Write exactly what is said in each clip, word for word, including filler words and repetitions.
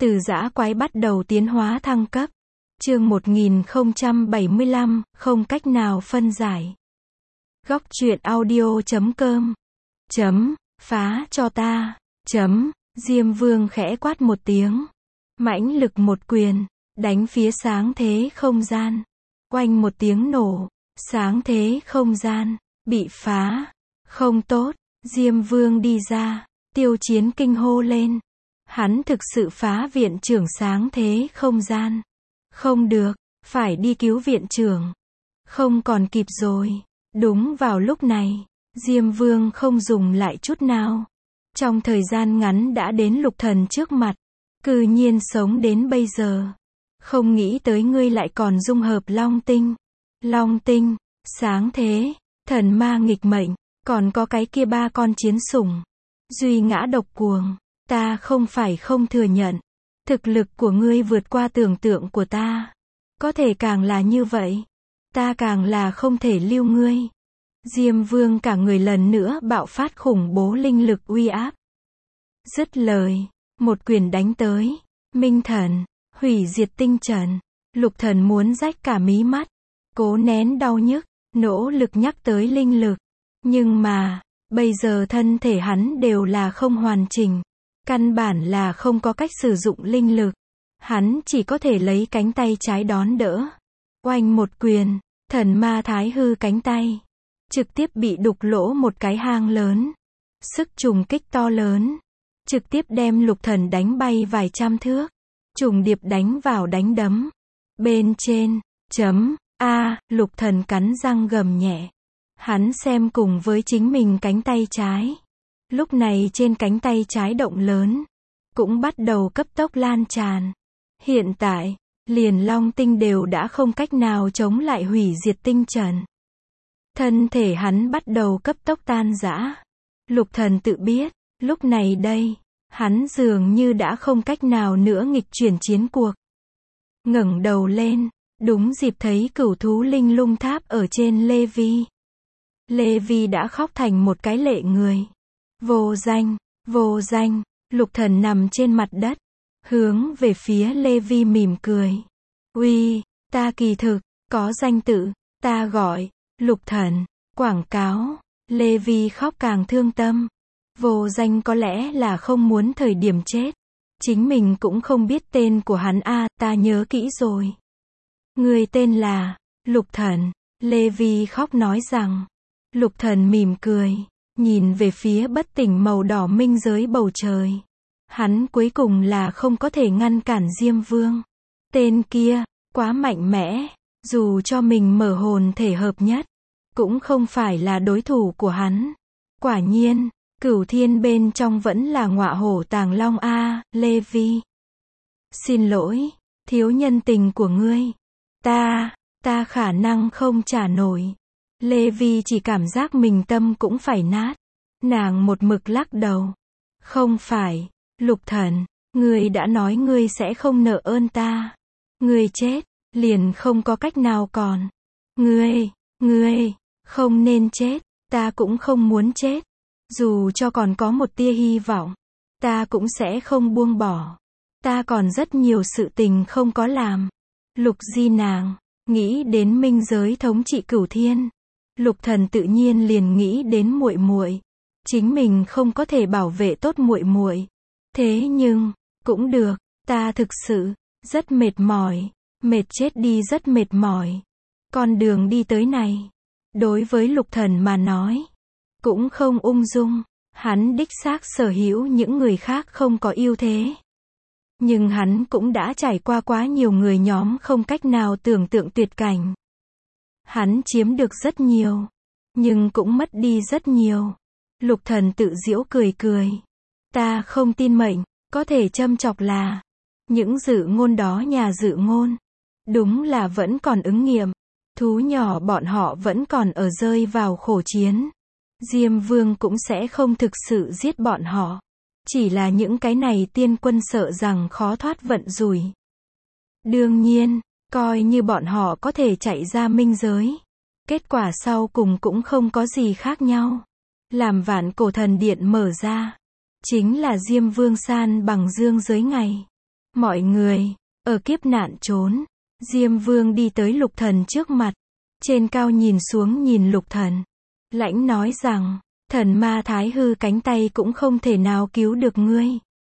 Từ dã quái bắt đầu tiến hóa thăng cấp. Chương một nghìn không trăm bảy mươi lăm, không cách nào phân giải. Góc truyện audio chấm com. Chấm, phá cho ta. Chấm, Diêm Vương khẽ quát một tiếng. Mãnh lực một quyền, đánh phía sáng thế không gian. Oanh một tiếng nổ, sáng thế không gian, bị phá. Không tốt, Diêm Vương đi ra, Tiêu Chiến kinh hô lên. Hắn thực sự phá viện trưởng sáng thế không gian. Không được, phải đi cứu viện trưởng. Không còn kịp rồi. Đúng vào lúc này, Diêm Vương không dùng lại chút nào. Trong thời gian ngắn đã đến Lục Thần trước mặt. Cư nhiên sống đến bây giờ. Không nghĩ tới ngươi lại còn dung hợp Long Tinh. Long Tinh, sáng thế, thần ma nghịch mệnh, còn có cái kia ba con chiến sủng. Duy ngã độc cuồng, ta không phải không thừa nhận. Thực lực của ngươi vượt qua tưởng tượng của ta. Có thể càng là như vậy, ta càng là không thể lưu ngươi. Diêm Vương cả người lần nữa bạo phát khủng bố linh lực uy áp. Dứt lời, một quyền đánh tới. Minh thần, hủy diệt tinh trận. Lục Thần muốn rách cả mí mắt, cố nén đau nhức, nỗ lực nhắc tới linh lực. Nhưng mà, bây giờ thân thể hắn đều là không hoàn chỉnh. Căn bản là không có cách sử dụng linh lực. Hắn chỉ có thể lấy cánh tay trái đón đỡ. Oanh một quyền, thần ma thái hư cánh tay. Trực tiếp bị đục lỗ một cái hang lớn. Sức trùng kích to lớn. Trực tiếp đem Lục Thần đánh bay vài trăm thước. Trùng điệp đánh vào đánh đấm. Bên trên, chấm, A, Lục Thần cắn răng gầm nhẹ. Hắn xem cùng với chính mình cánh tay trái. Lúc này trên cánh tay trái động lớn, cũng bắt đầu cấp tốc lan tràn. Hiện tại, liền Long Tinh đều đã không cách nào chống lại hủy diệt tinh trận. Thân thể hắn bắt đầu cấp tốc tan rã. Lục Thần tự biết, lúc này đây, hắn dường như đã không cách nào nữa nghịch chuyển chiến cuộc. Ngẩng đầu lên, đúng dịp thấy cửu thú linh lung tháp ở trên Lê Vi. Lê Vi đã khóc thành một cái lệ người. Vô danh, vô danh, Lục Thần nằm trên mặt đất, hướng về phía Lê Vi mỉm cười. Uy, ta kỳ thực, có danh tự, ta gọi, Lục Thần, quảng cáo. Lê Vi khóc càng thương tâm. Vô danh có lẽ là không muốn thời điểm chết. Chính mình cũng không biết tên của hắn a, ta nhớ kỹ rồi. Người tên là, Lục Thần. Lê Vi khóc nói rằng. Lục Thần mỉm cười, nhìn về phía bất tỉnh màu đỏ minh giới bầu trời. Hắn cuối cùng là không có thể ngăn cản Diêm Vương. Tên kia, quá mạnh mẽ, dù cho mình mở hồn thể hợp nhất, cũng không phải là đối thủ của hắn. Quả nhiên, cửu thiên bên trong vẫn là ngọa hổ tàng long a, Lê Vi. Xin lỗi, thiếu nhân tình của ngươi. Ta, ta khả năng không trả nổi. Lê Vi chỉ cảm giác mình tâm cũng phải nát. Nàng một mực lắc đầu. Không phải, Lục Thần, ngươi đã nói ngươi sẽ không nợ ơn ta. Ngươi chết, liền không có cách nào còn. Ngươi, ngươi, không nên chết, ta cũng không muốn chết. Dù cho còn có một tia hy vọng, ta cũng sẽ không buông bỏ. Ta còn rất nhiều sự tình không có làm. Lục Di nàng, nghĩ đến minh giới thống trị cửu thiên. Lục Thần tự nhiên liền nghĩ đến muội muội. Chính mình không có thể bảo vệ tốt muội muội. Thế nhưng, cũng được, ta thực sự rất mệt mỏi, mệt chết đi rất mệt mỏi. Con đường đi tới này, đối với Lục Thần mà nói, cũng không ung dung. Hắn đích xác sở hữu những người khác không có ưu thế. Nhưng hắn cũng đã trải qua quá nhiều người nhóm không cách nào tưởng tượng tuyệt cảnh. Hắn chiếm được rất nhiều, nhưng cũng mất đi rất nhiều. Lục Thần tự giễu cười cười. Ta không tin mệnh, có thể châm chọc là những dự ngôn đó nhà dự ngôn. Đúng là vẫn còn ứng nghiệm. Thú nhỏ bọn họ vẫn còn ở rơi vào khổ chiến. Diêm Vương cũng sẽ không thực sự giết bọn họ. Chỉ là những cái này tiên quân sợ rằng khó thoát vận rủi. Đương nhiên, coi như bọn họ có thể chạy ra minh giới. Kết quả sau cùng cũng không có gì khác nhau. Làm vạn cổ thần điện mở ra, chính là Diêm Vương san bằng dương giới ngày. Mọi người, ở kiếp nạn trốn, Diêm Vương đi tới Lục Thần trước mặt, trên cao nhìn xuống nhìn Lục Thần, lãnh nói rằng, thần ma thái hư cánh tay cũng không thể nào cứu được ngươi.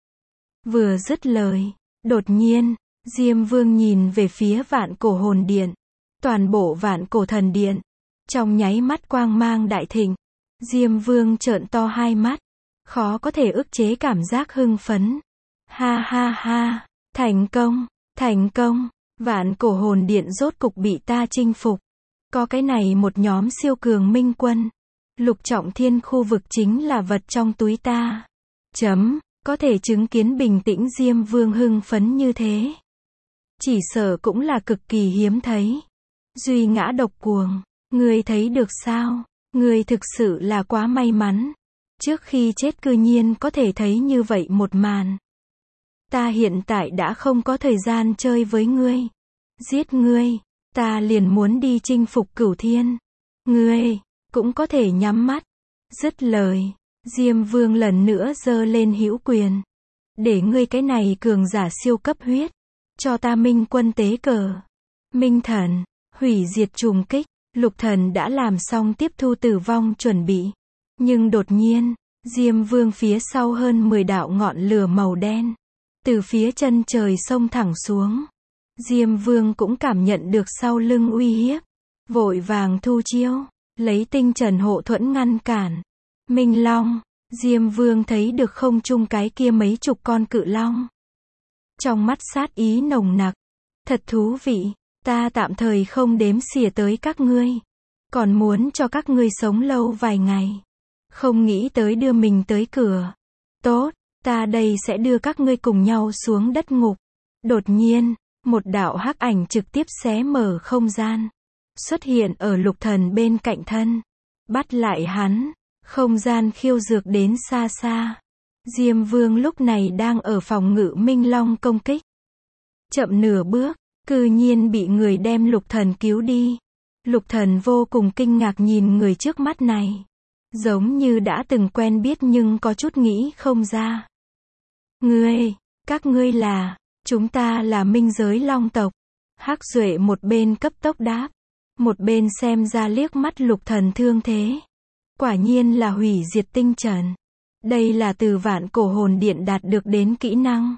Vừa dứt lời, đột nhiên, Diêm Vương nhìn về phía vạn cổ hồn điện, toàn bộ vạn cổ thần điện, trong nháy mắt quang mang đại thịnh, Diêm Vương trợn to hai mắt, khó có thể ức chế cảm giác hưng phấn. Ha ha ha, thành công, thành công, vạn cổ hồn điện rốt cục bị ta chinh phục. Có cái này một nhóm siêu cường minh quân. Lục trọng thiên khu vực chính là vật trong túi ta. Chấm, có thể chứng kiến bình tĩnh Diêm Vương hưng phấn như thế. Chỉ sợ cũng là cực kỳ hiếm thấy. Duy ngã độc cuồng, ngươi thấy được sao? Ngươi thực sự là quá may mắn. Trước khi chết cư nhiên có thể thấy như vậy một màn. Ta hiện tại đã không có thời gian chơi với ngươi. Giết ngươi, ta liền muốn đi chinh phục cửu thiên. Ngươi, cũng có thể nhắm mắt. Dứt lời, Diêm Vương lần nữa giơ lên hữu quyền. Để ngươi cái này cường giả siêu cấp huyết. Cho ta minh quân tế cờ. Minh thần, hủy diệt trùng kích. Lục Thần đã làm xong tiếp thu tử vong chuẩn bị. Nhưng đột nhiên, Diêm Vương phía sau hơn mười đạo ngọn lửa màu đen. Từ phía chân trời xông thẳng xuống. Diêm Vương cũng cảm nhận được sau lưng uy hiếp. Vội vàng thu chiêu, lấy tinh trần hộ thuẫn ngăn cản. Minh Long, Diêm Vương thấy được không trung cái kia mấy chục con cự long. Trong mắt sát ý nồng nặc. Thật thú vị, ta tạm thời không đếm xỉa tới các ngươi. Còn muốn cho các ngươi sống lâu vài ngày. Không nghĩ tới đưa mình tới cửa. Tốt, ta đây sẽ đưa các ngươi cùng nhau xuống đất ngục. Đột nhiên, một đạo hắc ảnh trực tiếp xé mở không gian. Xuất hiện ở Lục Thần bên cạnh thân. Bắt lại hắn. Không gian khiêu dược đến xa xa. Diêm Vương lúc này đang ở phòng ngự Minh Long công kích. Chậm nửa bước, cư nhiên bị người đem Lục Thần cứu đi. Lục Thần vô cùng kinh ngạc nhìn người trước mắt này. Giống như đã từng quen biết nhưng có chút nghĩ không ra. Ngươi, các ngươi là, chúng ta là minh giới long tộc. Hắc Duệ một bên cấp tốc đáp. Một bên xem ra liếc mắt Lục Thần thương thế. Quả nhiên là hủy diệt tinh trần. Đây là từ vạn cổ hồn điện đạt được đến kỹ năng.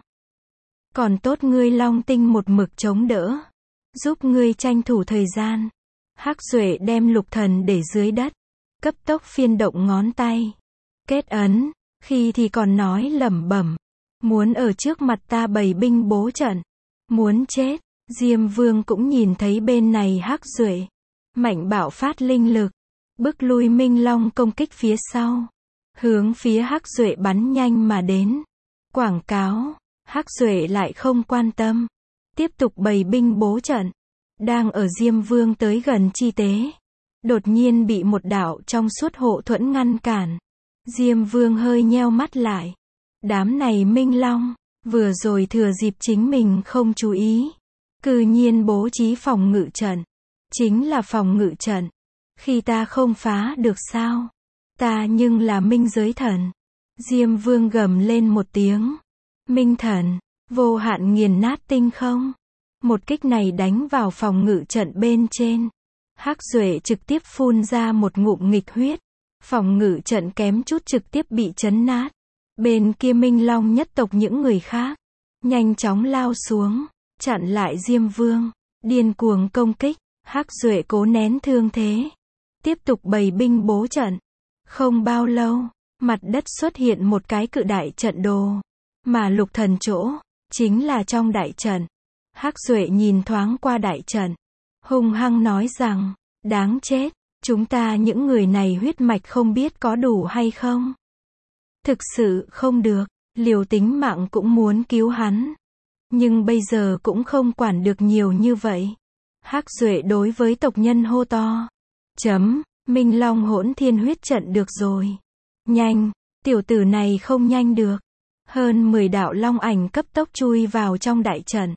Còn tốt ngươi long tinh một mực chống đỡ. Giúp ngươi tranh thủ thời gian. Hắc Duệ đem Lục Thần để dưới đất. Cấp tốc phiên động ngón tay. Kết ấn. Khi thì còn nói lẩm bẩm. Muốn ở trước mặt ta bày binh bố trận. Muốn chết. Diêm Vương cũng nhìn thấy bên này Hắc Duệ. Mạnh bạo phát linh lực. Bức lui Minh Long công kích phía sau. Hướng phía Hắc Duệ bắn nhanh mà đến. Quảng cáo. Hắc Duệ lại không quan tâm. Tiếp tục bày binh bố trận. Đang ở Diêm Vương tới gần chi tế. Đột nhiên bị một đạo trong suốt hộ thuẫn ngăn cản. Diêm Vương hơi nheo mắt lại. Đám này Minh Long, vừa rồi thừa dịp chính mình không chú ý. Cư nhiên bố trí phòng ngự trận. Chính là phòng ngự trận. Khi ta không phá được sao? Ta nhưng là minh giới thần. Diêm Vương gầm lên một tiếng. Minh thần, vô hạn nghiền nát tinh không. Một kích này đánh vào phòng ngự trận bên trên. Hắc Duệ trực tiếp phun ra một ngụm nghịch huyết. Phòng ngự trận kém chút trực tiếp bị chấn nát. Bên kia Minh Long nhất tộc những người khác. Nhanh chóng lao xuống. Chặn lại Diêm Vương. Điên cuồng công kích. Hắc Duệ cố nén thương thế. Tiếp tục bày binh bố trận. Không bao lâu, mặt đất xuất hiện một cái cự đại trận đồ. Mà Lục Thần chỗ, chính là trong đại trận. Hắc Duệ nhìn thoáng qua đại trận. Hung hăng nói rằng, đáng chết, chúng ta những người này huyết mạch không biết có đủ hay không. Thực sự không được, liều tính mạng cũng muốn cứu hắn. Nhưng bây giờ cũng không quản được nhiều như vậy. Hắc Duệ đối với tộc nhân hô to. Chấm, Minh Long hỗn thiên huyết trận được rồi. Nhanh, tiểu tử này không nhanh được. Hơn mười đạo long ảnh cấp tốc chui vào trong đại trận.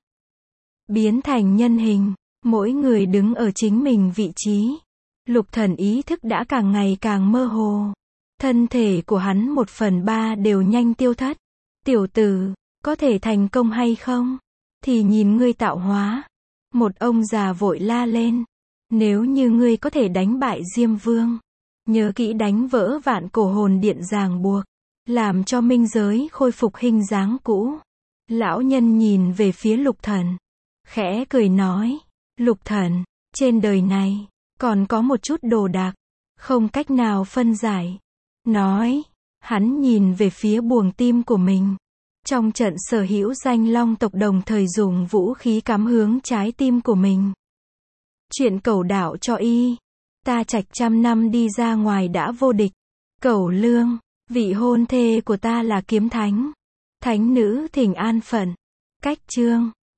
Biến thành nhân hình, mỗi người đứng ở chính mình vị trí. Lục Thần ý thức đã càng ngày càng mơ hồ. Thân thể của hắn một phần ba đều nhanh tiêu thất. Tiểu tử, có thể thành công hay không? Thì nhìn ngươi tạo hóa. Một ông già vội la lên. Nếu như ngươi có thể đánh bại Diêm Vương, nhớ kỹ đánh vỡ vạn cổ hồn điện ràng buộc, làm cho minh giới khôi phục hình dáng cũ. Lão nhân nhìn về phía Lục Thần, khẽ cười nói, Lục Thần, trên đời này, còn có một chút đồ đạc, không cách nào phân giải. Nói, hắn nhìn về phía buồng tim của mình. Trong trận sở hữu danh long tộc đồng thời dùng vũ khí cắm hướng trái tim của mình. Chuyện Cẩu đạo cho y. Ta Trạch trăm năm đi ra ngoài đã vô địch. Cẩu Lương, vị hôn thê của ta là kiếm thánh. Thánh nữ thỉnh an phận. Cách chương